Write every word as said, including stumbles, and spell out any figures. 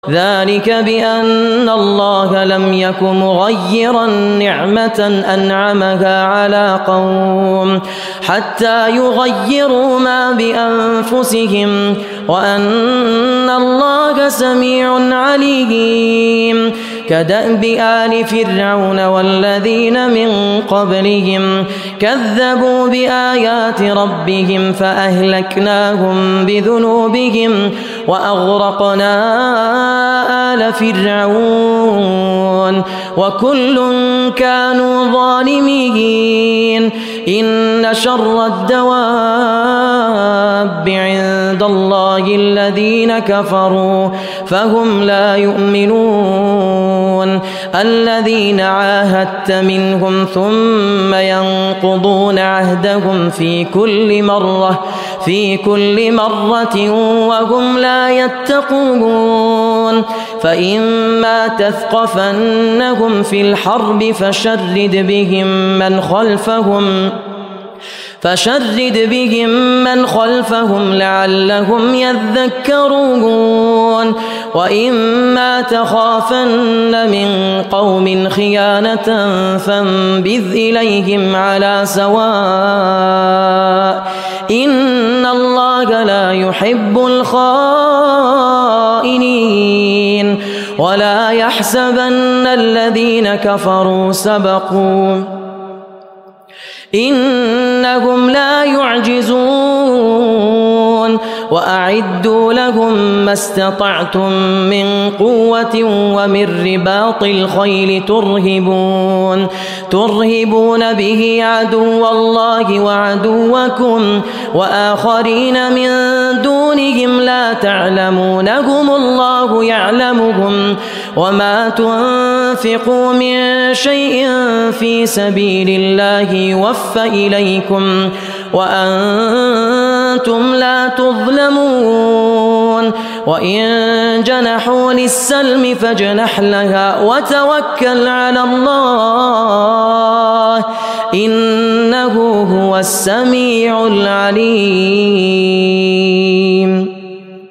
ذلك بأن الله لم يك مغيرا نعمة أنعمها على قوم حتى يغيروا ما بأنفسهم وأن الله سميع عليم. كدأب آل فرعون والذين من قبلهم كذبوا بآيات ربهم فأهلكناهم بذنوبهم وأغرقنا آل فرعون وكل كانوا ظالمين. إن شر الدواب عند الله الذين كفروا فهم لا يؤمنون. الذين عاهدت منهم ثم ينقضون عهدهم في كل مرة في كل مرة وهم لا يتقون. فإما تثقفنهم في الحرب فشرد بهم من خلفهم فشرد بهم من خلفهم لعلهم يذكرون. وإما تخافن من قوم خيانة فانبذ إليهم على سواء إن الله لا يحب الخائنين. ولا يحسبن الذين كفروا سبقوا إنهم لا يعجزون. وأعدوا لهم ما استطعتم من قوة ومن رباط الخيل ترهبون ترهبون به عدو الله وعدوكم وآخرين من دونهم لا تعلمونهم الله يعلمهم. وما تنفقوا من شيء في سبيل الله يوفى إليكم وأنتم لا تظلمون. وإن جنحوا للسلم فاجنح لها وتوكل على الله إنه هو السميع العليم.